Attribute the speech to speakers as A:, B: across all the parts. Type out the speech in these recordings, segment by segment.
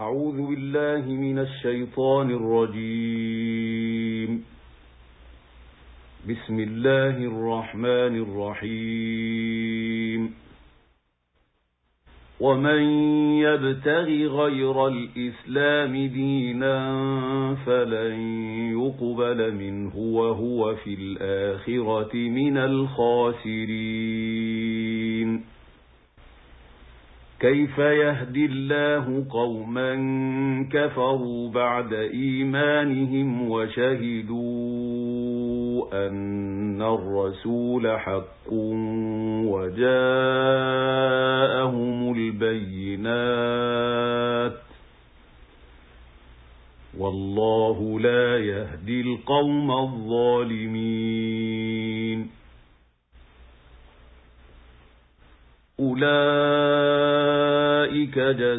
A: أعوذ بالله من الشيطان الرجيم. بسم الله الرحمن الرحيم. ومن يبتغ غير الإسلام دينا فلن يقبل منه وهو في الآخرة من الخاسرين. كيف يهدي الله قوما كفروا بعد إيمانهم وشهدوا أن الرسول حق وجاءهم البينات والله لا يهدي القوم الظالمين. أولئك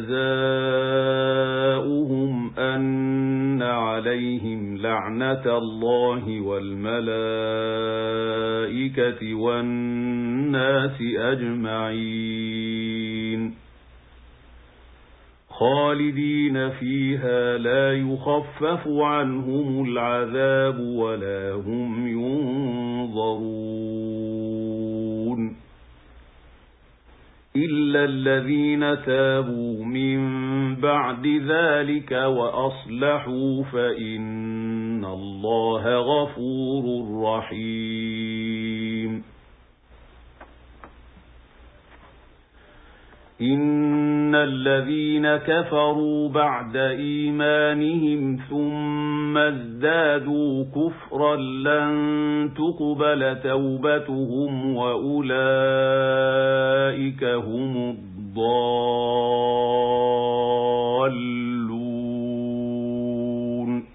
A: جزاؤهم أن عليهم لعنة الله والملائكة والناس أجمعين خالدين فيها لا يخفف عنهم العذاب ولا هم ينظرون إلا الذين تابوا من بعد ذلك وأصلحوا فإن الله غفور رحيم. إن الذين كفروا بعد إيمانهم ثم ازدادوا كفرا لن تقبل توبتهم وأولئك هم الضالون.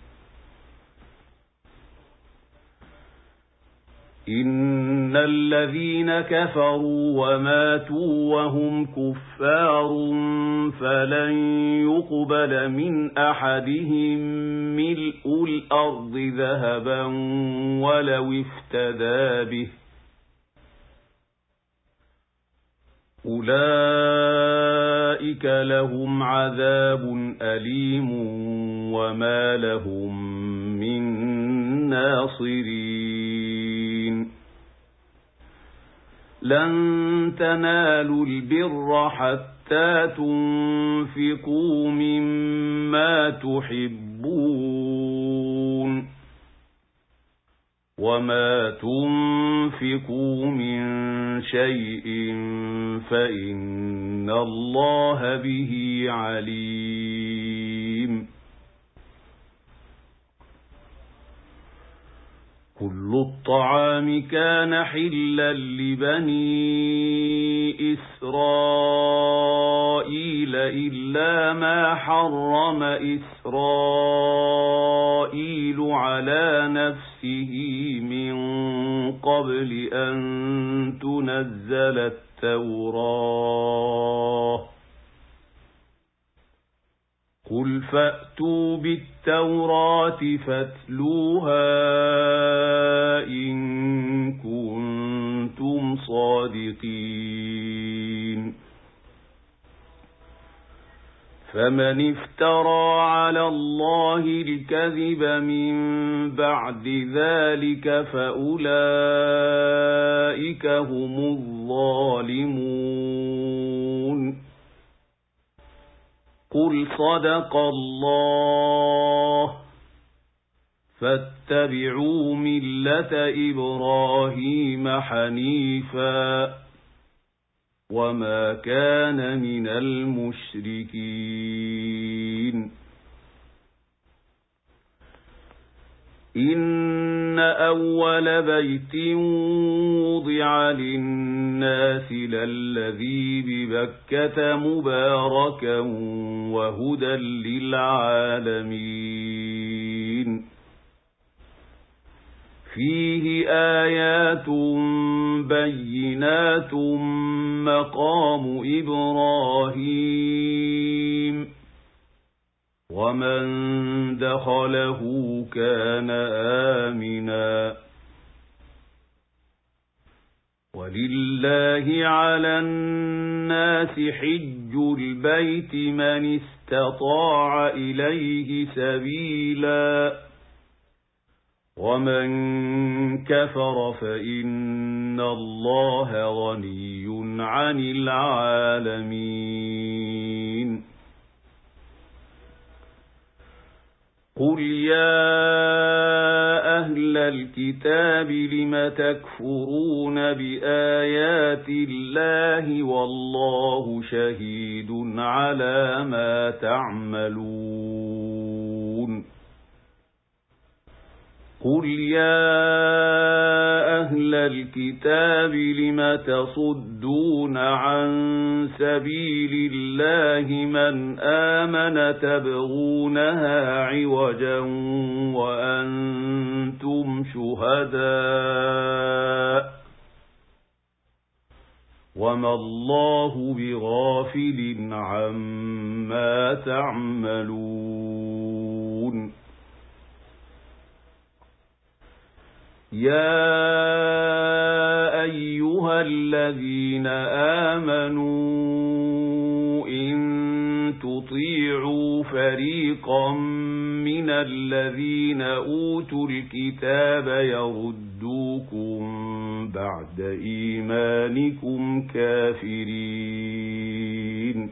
A: إن الذين كفروا وماتوا وهم كفار فلن يقبل من أحدهم ملء الأرض ذهبا ولو افتدى به أولئك لهم عذاب أليم وما لهم من ناصرين. لن تنالوا البر حتى تنفقوا مما تحبون وما تنفقوا من شيء فإن الله به عليم. كل الطعام كان حلا لبني إسرائيل إلا ما حرم إسرائيل على نفسه من قبل أن تنزل التوراة. قل فأتوا بالتوراة فاتلوها إن كنتم صادقين. فمن افترى على الله الكذب من بعد ذلك فأولئك هم الظالمون. قل صدق الله فاتبعوا ملة إبراهيم حنيفا وما كان من المشركين. إن أول بيت وضع للناس للذي ببكة مباركا وهدى للعالمين. فيه آيات بينات مقام إبراهيم ومن دخله كان آمنا. ولله على الناس حج البيت من اسْتَطَاعَ إِلَيْهِ سَبِيلًا وَمَن كَفَرَ فَإِنَّ اللَّهَ غَنِيٌّ عَنِ الْعَالَمِينَ قُلْ يَا أَهْلَ الْكِتَابِ لِمَ تَكْفُرُونَ بِآيَاتِ اللَّهِ وَاللَّهُ شَهِيدٌ عَلَى مَا تَعْمَلُونَ قُلْ يَا أَهْلَ الْكِتَابِ لِمَ تَصُدُّونَ عَن سَبِيلِ اللَّهِ مَنْ آمَنَ تَبْغُونَهَا عِوَجًا وَأَنْتُمْ شُهَدَاءُ وَمَا اللَّهُ بِغَافِلٍ عَمَّا تَعْمَلُونَ يَا أَيُّهَا الَّذِينَ آمَنُوا إِن تُطِيعُوا فَرِيقًا مِنَ الَّذِينَ أُوتُوا الْكِتَابَ يَرُدُّوكُم بَعْدَ إِيمَانِكُمْ كَافِرِينَ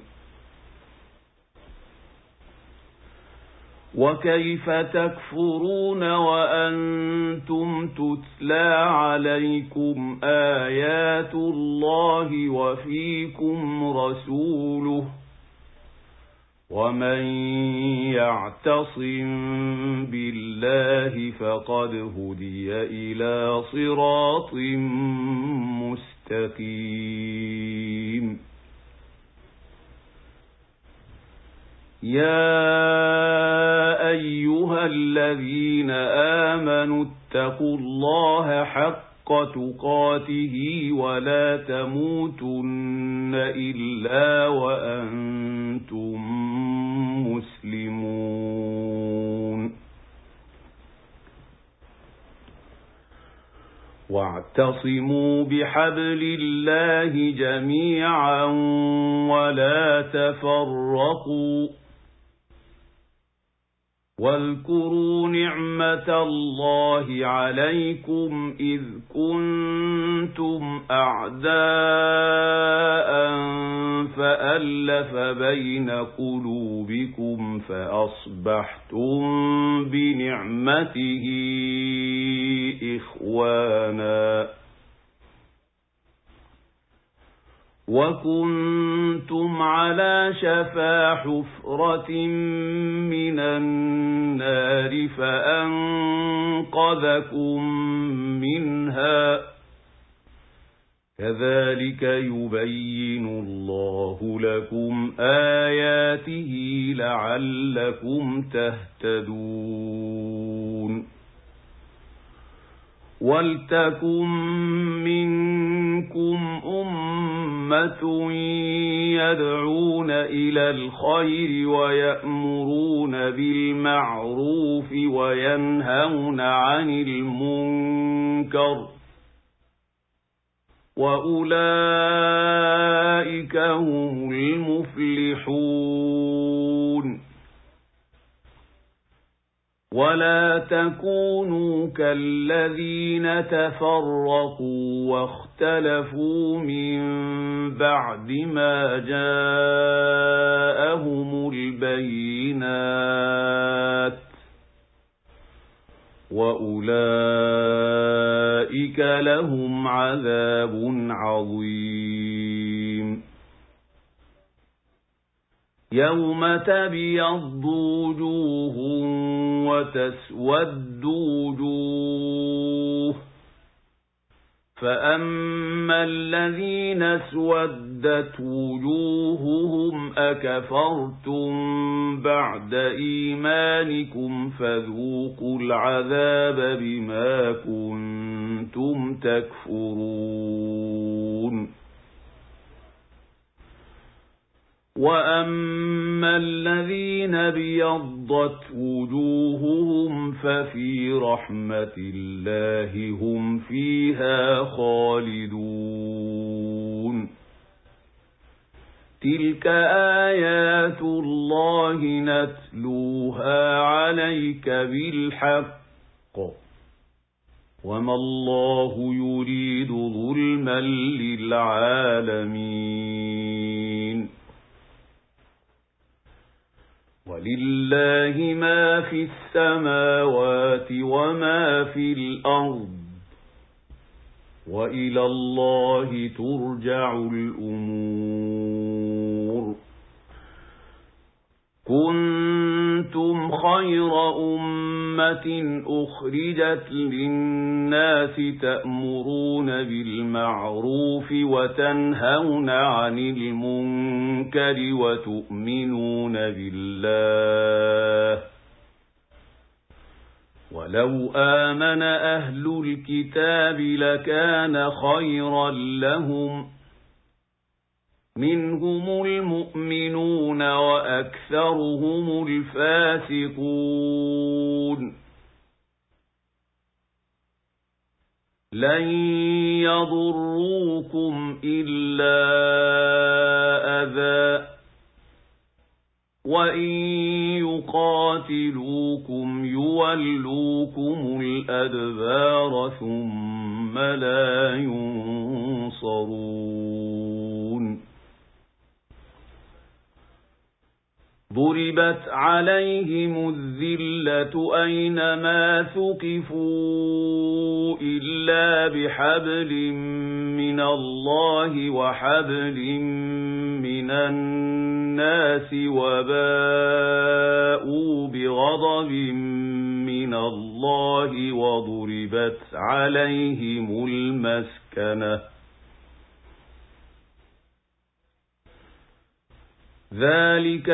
A: وَكَيْفَ تَكْفُرُونَ وَأَنْتُمْ تُتْلَى عَلَيْكُمْ آيَاتُ اللَّهِ وَفِيكُمْ رَسُولُهُ وَمَن يَعْتَصِم بِاللَّهِ فَقَدْ هُدِيَ إِلَى صِرَاطٍ مُسْتَقِيمٍ يَا أَيُّهَا الَّذِينَ آمَنُوا اتَّقُوا اللَّهَ حَقَّ تُقَاتِهِ وَلَا تَمُوتُنَّ إِلَّا وَأَنْتُمْ مسلمون واعتصموا بحبل الله جميعا ولا تفرقوا واذكروا نعمة الله عليكم إذ كنتم أعداء فألف بين قلوبكم فأصبحتم بنعمته إخوانا وكنتم على شفا حفرة من النار فأنقذكم منها كذلك يبين الله لكم آياته لعلكم تهتدون وَلْتَكُن مِّنكُمْ أُمَّةٌ يَدْعُونَ إِلَى الْخَيْرِ وَيَأْمُرُونَ بِالْمَعْرُوفِ وَيَنْهَوْنَ عَنِ الْمُنكَرِ وَأُولَئِكَ هُمُ الْمُفْلِحُونَ وَلَا تَكُونُوا كَالَّذِينَ تَفَرَّقُوا وَاخْتَلَفُوا مِنْ بَعْدِ مَا جَاءَهُمُ الْبَيِّنَاتُ وَأُولَئِكَ لَهُمْ عَذَابٌ عَظِيمٌ يَوْمَ تَبْيَضُّ وُجُوهٌ وَتَسْوَدُّ وُجُوهٌ فَأَمَّا الَّذِينَ اسْوَدَّتْ وُجُوهُهُمْ أَكَفَرْتُمْ بَعْدَ إِيمَانِكُمْ فَذُوقُوا الْعَذَابَ بِمَا كُنتُمْ تَكْفُرُونَ وَأَمَّا الَّذِينَ ابْيَضَّتْ وُجُوهُهُمْ فَفِي رَحْمَةِ اللَّهِ هُمْ فِيهَا خَالِدُونَ تلك آيات الله نتلوها عليك بالحق وما الله يريد ظلما للعالمين ولله ما في السماوات وما في الأرض وإلى الله ترجع الأمور كنتم خير أمة أخرجت للناس تأمرون بالمعروف وتنهون عن المنكر وتؤمنون بالله ولو آمن أهل الكتاب لكان خيرا لهم منهم المؤمنون وأكثرهم الفاسقون لن يضروكم إلا أذى وإن يقاتلوكم يولوكم الأدبار ثم لا ينصرون ضربت عليهم الذلة أينما ثقفوا إلا بحبل من الله وحبل من الناس وباءوا بغضب من الله وضربت عليهم المسكنة ذلك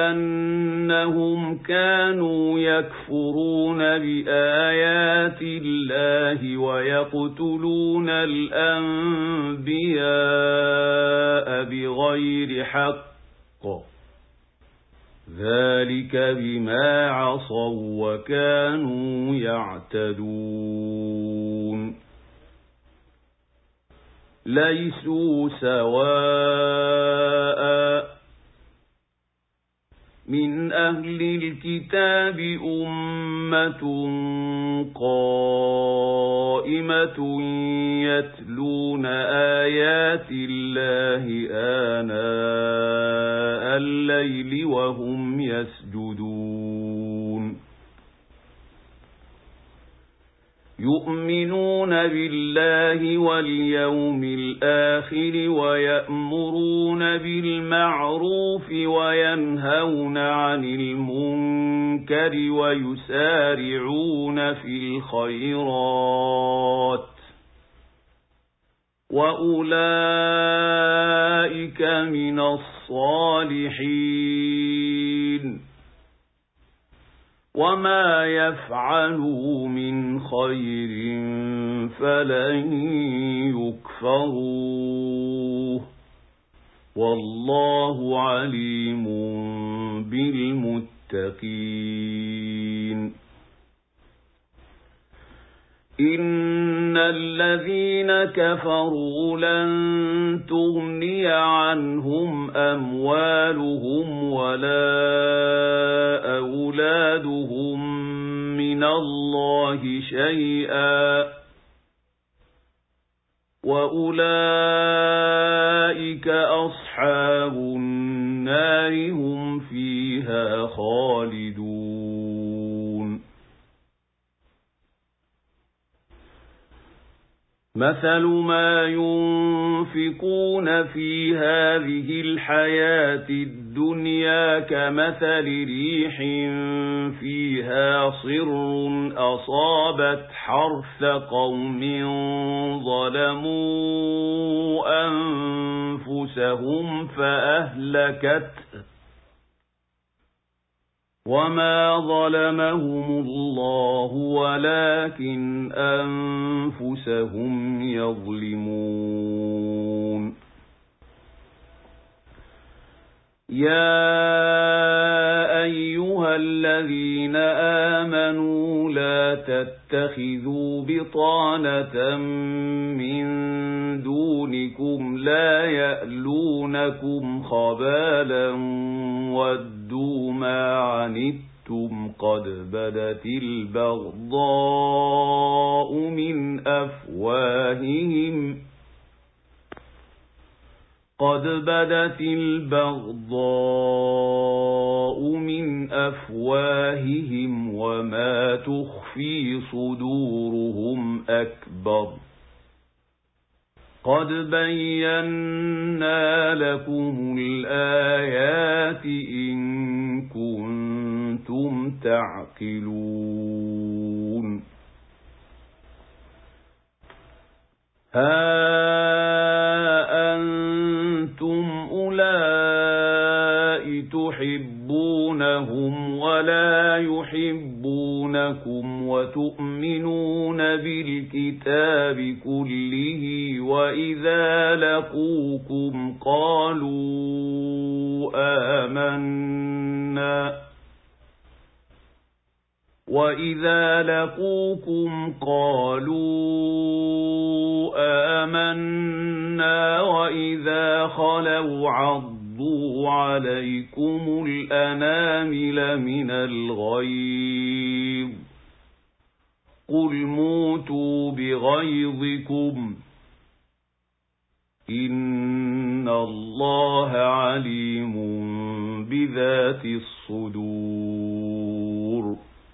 A: بأنهم كانوا يكفرون بآيات الله ويقتلون الأنبياء بغير حق ذلك بما عصوا وكانوا يعتدون ليسوا سواء من أهل الكتاب أمة قائمة يتلون آيات الله آناء الليل وهم يسجدون يؤمنون بالله واليوم الآخر ويأمرون بالمعروف وينهون عن المنكر ويسارعون في الخيرات وأولئك من الصالحين وما يفعلوا من خير فلن يكفروه والله عليم بالمتقين إن الذين كفروا لن تغني عنهم أموالهم ولا أولادهم من الله شيئا وأولئك أصحاب النار هم فيها خالدون مثل ما ينفقون في هذه الحياة الدنيا كمثل ريح فيها صر أصابت حرث قوم ظلموا أنفسهم فأهلكته وما ظلمهم الله ولكن أنفسهم يظلمون يا أيها أيها الذين آمنوا لا تتخذوا بطانة من دونكم لا يألونكم خبالا ودوا ما عنتم قد بدت البغضاء من أفواههم وما تخفي صدورهم أكبر قد بينا لكم الآيات إن كنتم تعقلون ها أنتم أولئك تحبونهم ولا يحبونكم وتؤمنون بالكتاب كله وإذا لقوكم قالوا آمنا وإذا خلوا عضوا عليكم الأنامل من الغيظ قل موتوا بغيظكم إن الله عليم بذات الصدور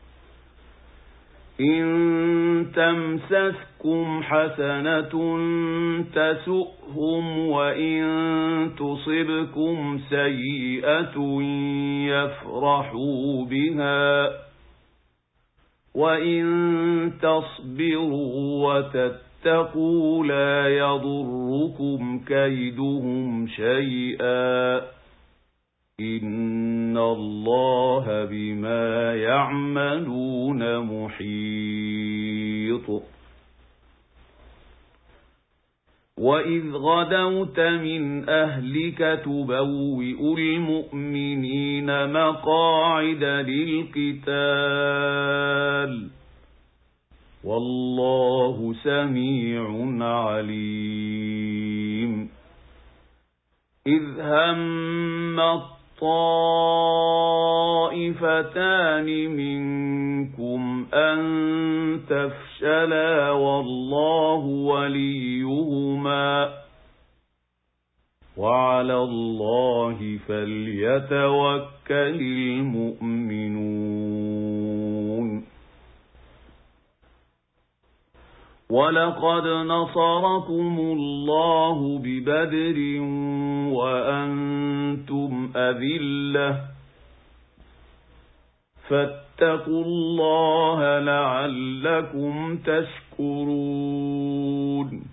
A: إن تمسسكم حسنة تسؤهم وإن تصبكم سيئة يفرحوا بها وإن تصبروا وتتقوا لا يضركم كيدهم شيئا إن الله بما يعملون محيط وإذ غدوت من أهلك تبوئ المؤمنين مقاعد للقتال والله سميع عليم إذ هم الطائفتان منكم أن تفشلا والله وليهما وعلى الله فليتوكل المؤمنون ولقد نصركم الله ببدر وأنتم أذلة فاتقوا الله لعلكم تشكرون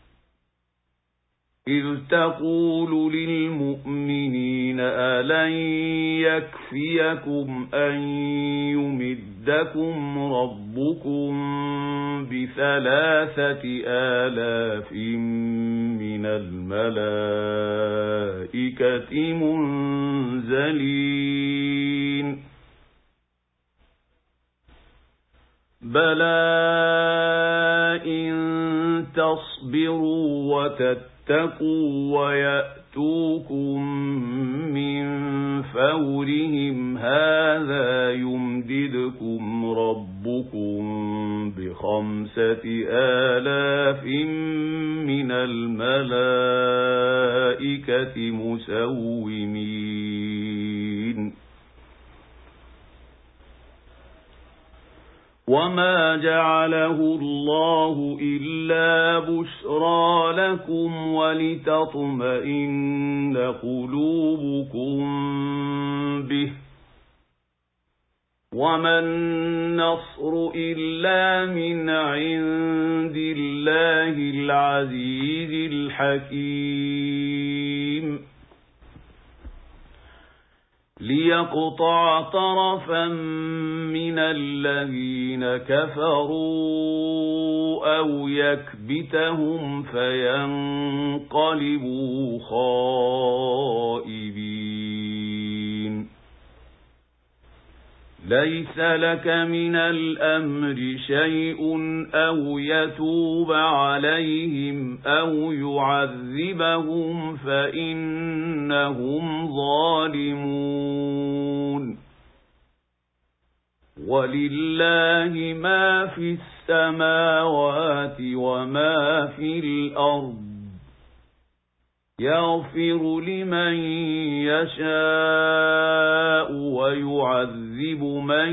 A: إذ تقول للمؤمنين ألن يكفيكم أن يمدكم ربكم ب3,000 من الملائكة منزلين بلى إن تصبروا وتتقوا ويأتوكم من فورهم هذا يمددكم ربكم ب5,000 من الملائكة مسومين وما جعله الله إلا بشرى لكم ولتطمئن قلوبكم به وما النصر إلا من عند الله العزيز الحكيم ليقطع طرفا من الذين كفروا أو يكبتهم فينقلبوا خائبين ليس لك من الأمر شيء أو يتوب عليهم أو يعذبهم فإنهم ظالمون ولله ما في السماوات وما في الأرض يغفر لمن يشاء ويعذب من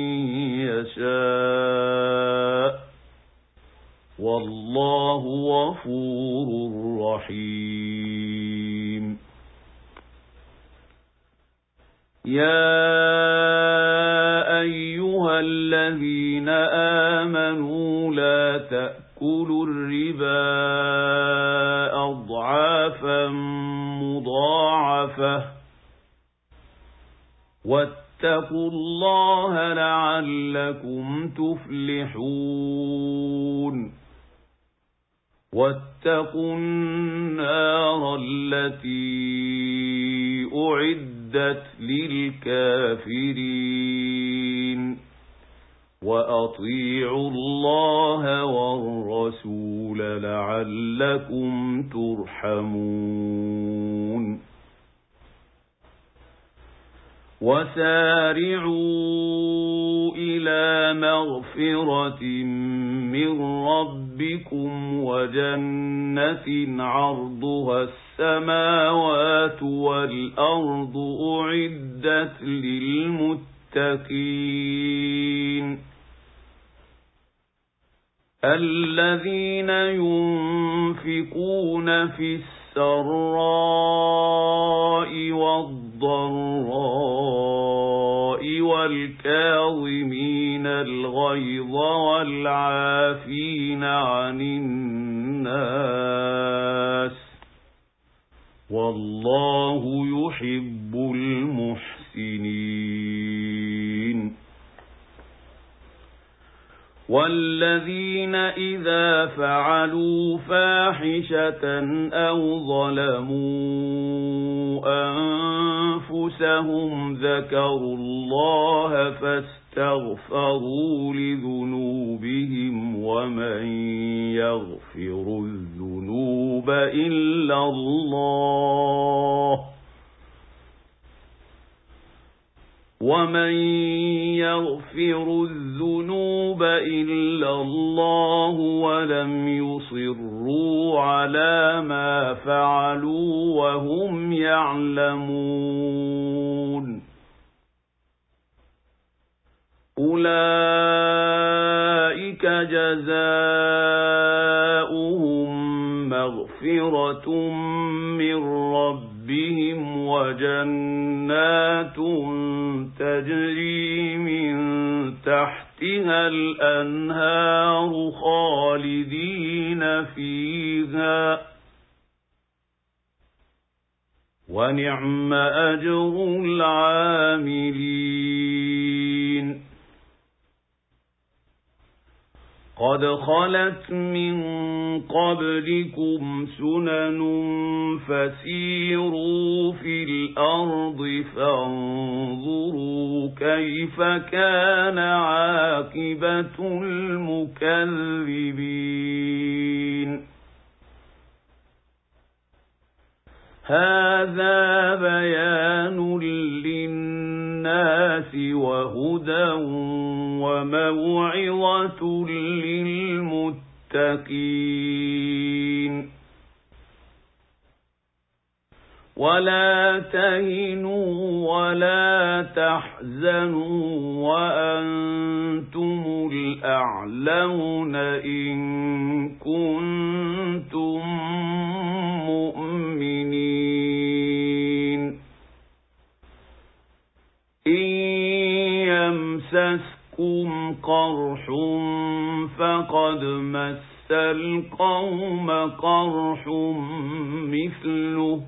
A: يشاء والله غفور رحيم يا أيها الذين آمنوا لا تأكلوا الربا أضعافا مضاعفة واتقوا الله لعلكم تفلحون واتقوا النار التي أعدت للكافرين وأطيعوا الله والرسول لعلكم ترحمون وسارعوا إلى مغفرة من ربكم وجنة عرضها السماوات والأرض أعدت للمتقين الذين ينفقون في السراء والضراء والكاظمين الغيظ والعافين عن الناس والله يحب المحسنين والذين إذا فعلوا فاحشة أو ظلموا أنفسهم ذكروا الله فاستغفروا لذنوبهم ومن يغفر الذنوب إلا الله ولم يصروا على ما فعلوا وهم يعلمون أولئك جزاؤهم مغفرة من ربهم وجنات تجري من تحتها الأنهار خالدين فيها ونعم أجر العاملين قد خلت من قبلكم سنن فسيروا في الأرض فانظروا كيف كان عاقبة المكذبين هذا بيان للناس وهدى وموعظة للمتقين ولا تهنوا ولا تحزنوا وأنتم الأعلون إن كنتم مؤمنين إن يمسسكم قرح فقد مس القوم قرح مثله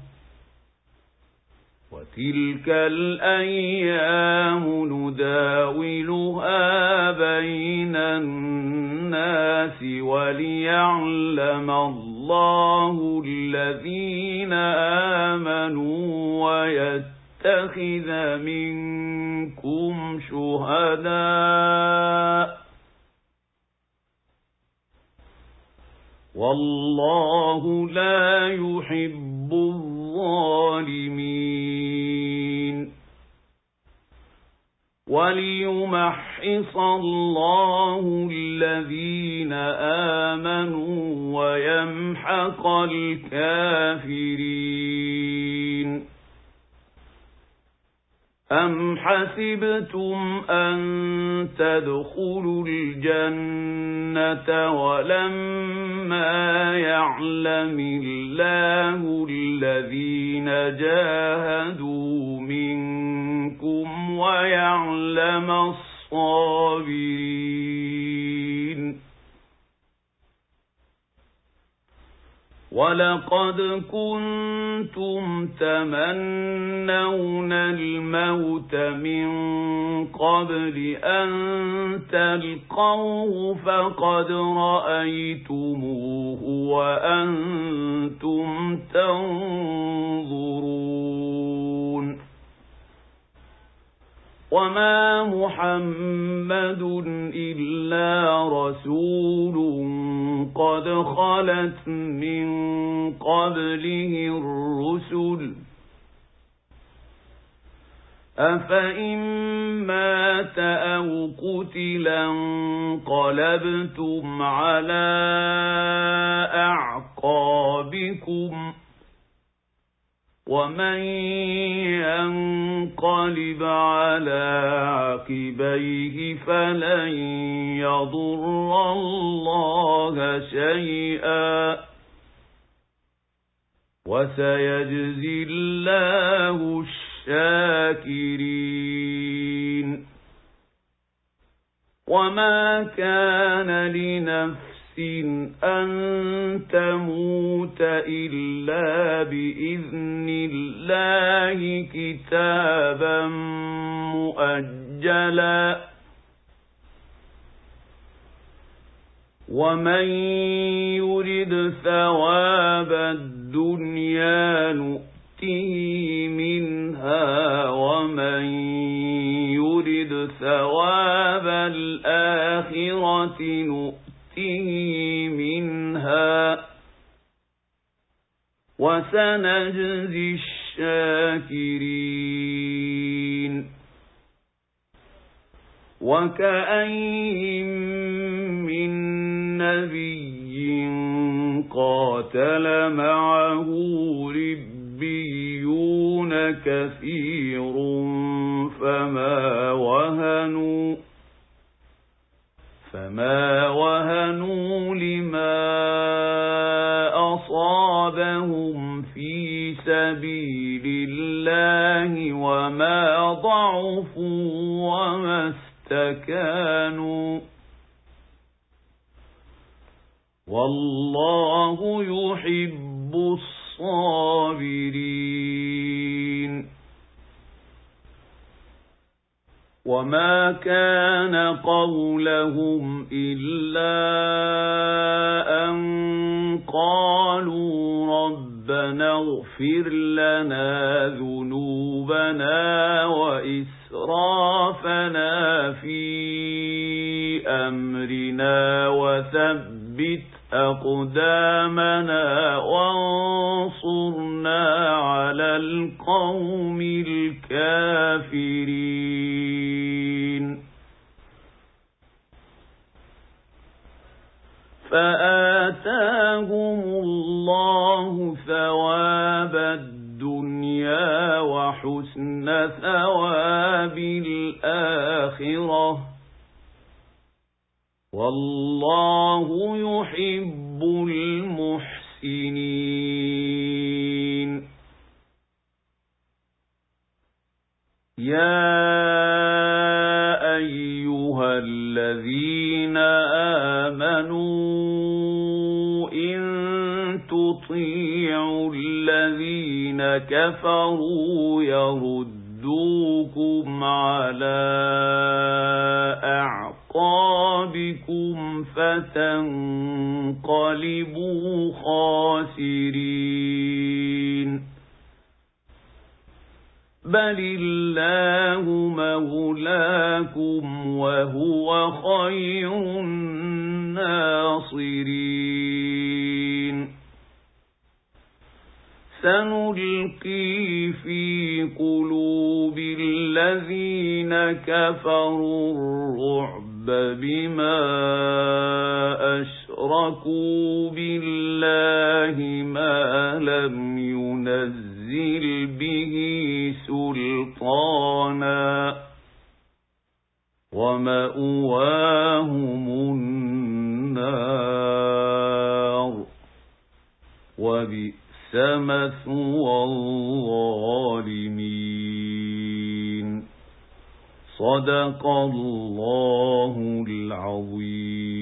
A: وتلك الأيام نداولها بين الناس وليعلم الله الذين آمنوا ويتخذ منكم شهداء والله لا يحب الظالمين وليمحص الله الذين آمنوا ويمحق الكافرين أم حسبتم أن تدخلوا الجنة ولما يعلم الله الذين جاهدوا منكم ويعلم الصابرين ولقد كنتم تمنون الموت من قبل أن تلقوه فقد رأيتموه وأنتم تنظرون وما محمد إلا رسول قد خلت من قبله الرسل أفإن مات أو قتلا انقلبتم على أعقابكم ومن ينقلب على عقبيه فلن يضر الله شيئا وسيجزي الله الشاكرين وما كان لنفس أن تموت إلا بإذن الله كتابا مؤجلا ومن يرد ثواب الدنيا نؤته منها ومن يرد ثواب الآخرة نؤته منها وسنجزي الشاكرين وكأين من نبي قاتل معه ربيون كثير فما وهنوا لما أصابهم في سبيل الله وما ضعفوا وما استكانوا والله يحب الصابرين وما كان قولهم إلا أن قالوا ربنا اغفر لنا ذنوبنا وإسرافنا في أمرنا وثبت أقدامنا وانصرنا على القوم الكافرين فآتاهم الله ثواب الدنيا وحسن ثواب الآخرة والله يحب المحسنين يا أيها الذين آمنوا إن تطيعوا الذين كفروا يردوكم على أعقابكم فتنقلبوا خاسرين بل الله مولاكم وهو خير الناصرين سنلقي في قلوب الذين كفروا الرعب بما أشركوا بالله ما لم ينزل به سلطانا ومأواهم النار وبئس مثوى الظالمين. صدق الله العظيم.